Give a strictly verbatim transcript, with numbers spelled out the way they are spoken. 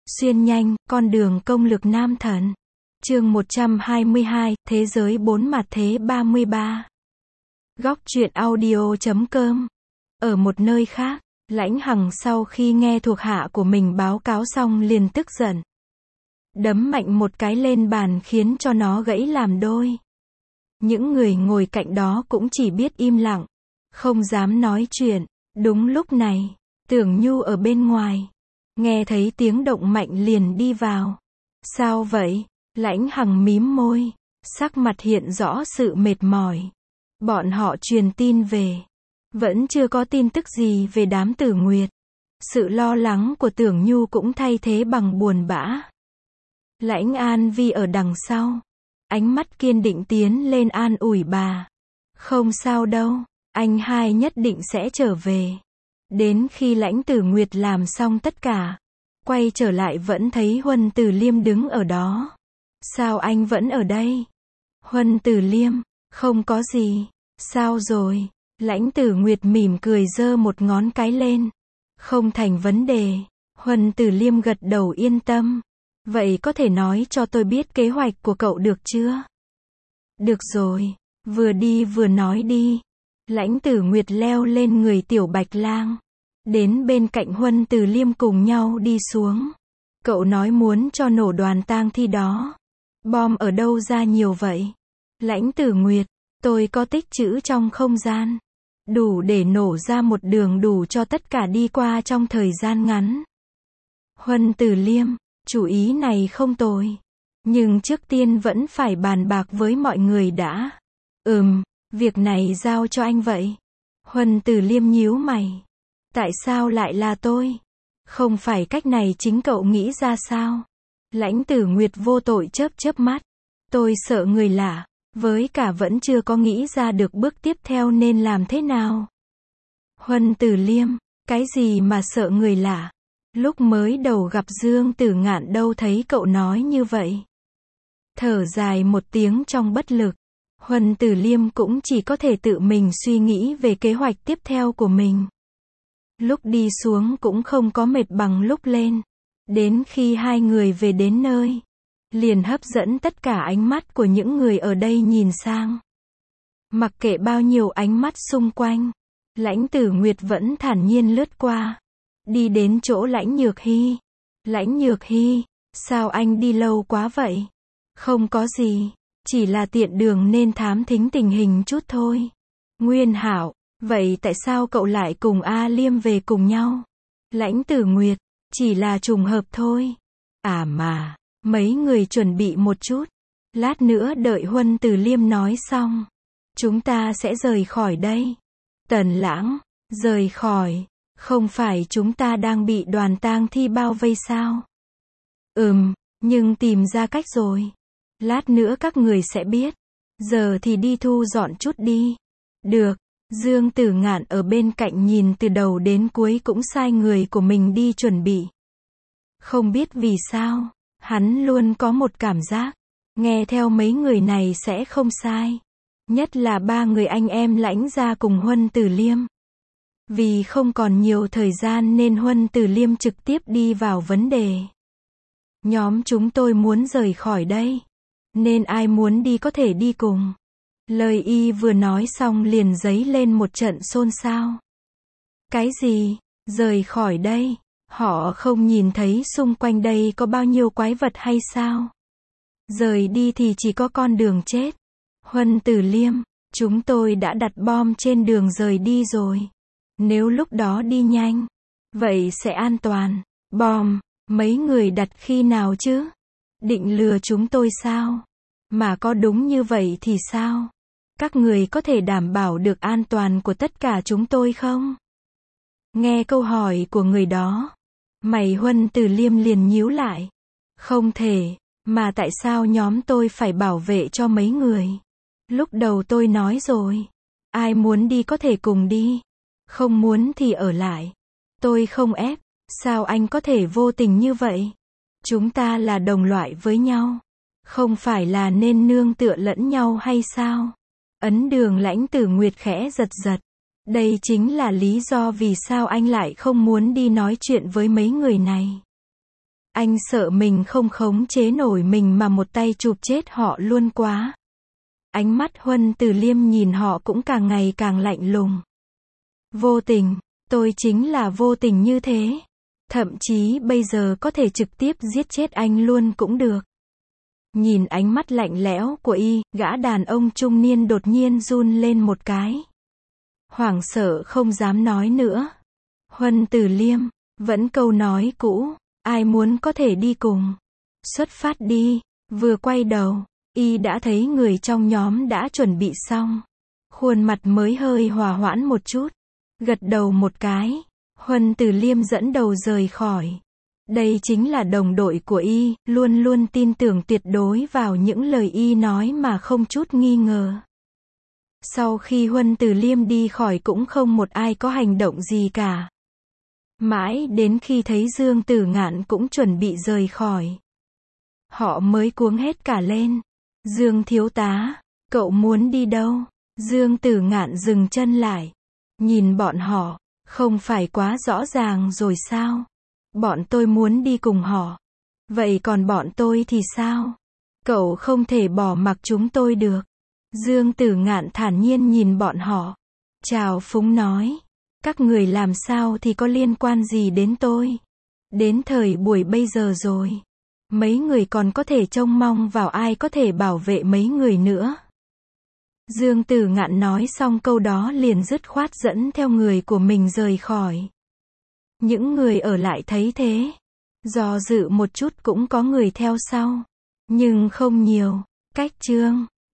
Xuyên nhanh, con đường công lực nam thần. Chương một trăm hai mươi hai, Thế giới bốn mặt thế ba mươi ba. Góc truyện audio chấm com. Ở một nơi khác, Lãnh Hằng sau khi nghe thuộc hạ của mình báo cáo xong liền tức giận. Đấm mạnh một cái lên bàn khiến cho nó gãy làm đôi. Những người ngồi cạnh đó cũng chỉ biết im lặng, không dám nói chuyện. Đúng lúc này, Tưởng Nhu ở bên ngoài, nghe thấy tiếng động mạnh liền đi vào. Sao vậy? Lãnh Hằng mím môi, sắc mặt hiện rõ sự mệt mỏi. Bọn họ truyền tin về, vẫn chưa có tin tức gì về đám Tử Nguyệt. Sự lo lắng của Tưởng Nhu cũng thay thế bằng buồn bã. Lãnh An Vi ở đằng sau, ánh mắt kiên định tiến lên an ủi bà. Không sao đâu, anh hai nhất định sẽ trở về. Đến khi Lãnh Tử Nguyệt làm xong tất cả, quay trở lại vẫn thấy Huân Tử Liêm đứng ở đó. Sao anh vẫn ở đây? Huân Tử Liêm, không có gì. Sao rồi? Lãnh Tử Nguyệt mỉm cười giơ một ngón cái lên. Không thành vấn đề. Huân Tử Liêm gật đầu yên tâm. Vậy có thể nói cho tôi biết kế hoạch của cậu được chưa? Được rồi, vừa đi vừa nói đi. Lãnh Tử Nguyệt leo lên người Tiểu Bạch Lang, đến bên cạnh Huân Tử Liêm cùng nhau đi xuống. Cậu nói muốn cho nổ đoàn tang thi đó. Bom ở đâu ra nhiều vậy? Lãnh Tử Nguyệt, tôi có tích trữ trong không gian, đủ để nổ ra một đường đủ cho tất cả đi qua trong thời gian ngắn. Huân Tử Liêm, chủ ý này không tồi. Nhưng trước tiên vẫn phải bàn bạc với mọi người đã. Ừm, việc này giao cho anh vậy. Huân Tử Liêm nhíu mày. Tại sao lại là tôi? Không phải cách này chính cậu nghĩ ra sao? Lãnh Tử Nguyệt vô tội chớp chớp mắt. Tôi sợ người lạ, với cả vẫn chưa có nghĩ ra được bước tiếp theo nên làm thế nào. Huân Tử Liêm, cái gì mà sợ người lạ? Lúc mới đầu gặp Dương Tử Ngạn đâu thấy cậu nói như vậy. Thở dài một tiếng trong bất lực, Huân Tử Liêm cũng chỉ có thể tự mình suy nghĩ về kế hoạch tiếp theo của mình. Lúc đi xuống cũng không có mệt bằng lúc lên. Đến khi hai người về đến nơi, liền hấp dẫn tất cả ánh mắt của những người ở đây nhìn sang. Mặc kệ bao nhiêu ánh mắt xung quanh, Lãnh Tử Nguyệt vẫn thản nhiên lướt qua, đi đến chỗ Lãnh Nhược Hy. Lãnh Nhược Hy, sao anh đi lâu quá vậy? Không có gì, chỉ là tiện đường nên thám thính tình hình chút thôi. Nguyên Hạo, vậy tại sao cậu lại cùng A Liêm về cùng nhau? Lãnh Tử Nguyệt, chỉ là trùng hợp thôi. À mà, mấy người chuẩn bị một chút. Lát nữa đợi Huân Tử Liêm nói xong, chúng ta sẽ rời khỏi đây. Tần Lãng, rời khỏi, không phải chúng ta đang bị đoàn tang thi bao vây sao? Ừm, nhưng tìm ra cách rồi. Lát nữa các người sẽ biết. Giờ thì đi thu dọn chút đi. Được. Dương Tử Ngạn ở bên cạnh nhìn từ đầu đến cuối cũng sai người của mình đi chuẩn bị. Không biết vì sao, hắn luôn có một cảm giác, nghe theo mấy người này sẽ không sai. Nhất là ba người anh em Lãnh gia cùng Huân Tử Liêm. Vì không còn nhiều thời gian nên Huân Tử Liêm trực tiếp đi vào vấn đề. Nhóm chúng tôi muốn rời khỏi đây, nên ai muốn đi có thể đi cùng. Lời y vừa nói xong liền dấy lên một trận xôn xao. Cái gì? Rời khỏi đây? Họ không nhìn thấy xung quanh đây có bao nhiêu quái vật hay sao? Rời đi thì chỉ có con đường chết. Huân Tử Liêm, chúng tôi đã đặt bom trên đường rời đi rồi. Nếu lúc đó đi nhanh, vậy sẽ an toàn. Bom, mấy người đặt khi nào chứ? Định lừa chúng tôi sao? Mà có đúng như vậy thì sao? Các người có thể đảm bảo được an toàn của tất cả chúng tôi không? Nghe câu hỏi của người đó, mày Huân Tử Liêm liền nhíu lại. Không thể, mà tại sao nhóm tôi phải bảo vệ cho mấy người? Lúc đầu tôi nói rồi, ai muốn đi có thể cùng đi, không muốn thì ở lại. Tôi không ép, sao anh có thể vô tình như vậy? Chúng ta là đồng loại với nhau, không phải là nên nương tựa lẫn nhau hay sao? Ấn Đường Lãnh Tử Nguyệt khẽ giật giật. Đây chính là lý do vì sao anh lại không muốn đi nói chuyện với mấy người này. Anh sợ mình không khống chế nổi mình mà một tay chụp chết họ luôn quá. Ánh mắt Huân Từ Liêm nhìn họ cũng càng ngày càng lạnh lùng. Vô tình, tôi chính là vô tình như thế. Thậm chí bây giờ có thể trực tiếp giết chết anh luôn cũng được. Nhìn ánh mắt lạnh lẽo của y, gã đàn ông trung niên đột nhiên run lên một cái. Hoảng sợ không dám nói nữa. Huân Từ Liêm, vẫn câu nói cũ, ai muốn có thể đi cùng. Xuất phát đi, vừa quay đầu, y đã thấy người trong nhóm đã chuẩn bị xong. Khuôn mặt mới hơi hòa hoãn một chút, gật đầu một cái. Huân Từ Liêm dẫn đầu rời khỏi. Đây chính là đồng đội của y, luôn luôn tin tưởng tuyệt đối vào những lời y nói mà không chút nghi ngờ. Sau khi Huân Từ Liêm đi khỏi cũng không một ai có hành động gì cả. Mãi đến khi thấy Dương Tử Ngạn cũng chuẩn bị rời khỏi, họ mới cuống hết cả lên. Dương thiếu tá, cậu muốn đi đâu? Dương Tử Ngạn dừng chân lại, nhìn bọn họ, không phải quá rõ ràng rồi sao? Bọn tôi muốn đi cùng họ. Vậy còn bọn tôi thì sao? Cậu không thể bỏ mặc chúng tôi được. Dương Tử Ngạn thản nhiên nhìn bọn họ, chào phúng nói, các người làm sao thì có liên quan gì đến tôi? Đến thời buổi bây giờ rồi, mấy người còn có thể trông mong vào ai có thể bảo vệ mấy người nữa. Dương Tử Ngạn nói xong câu đó liền dứt khoát dẫn theo người của mình rời khỏi. Những người ở lại thấy thế, do dự một chút cũng có người theo sau, nhưng không nhiều. Cách chương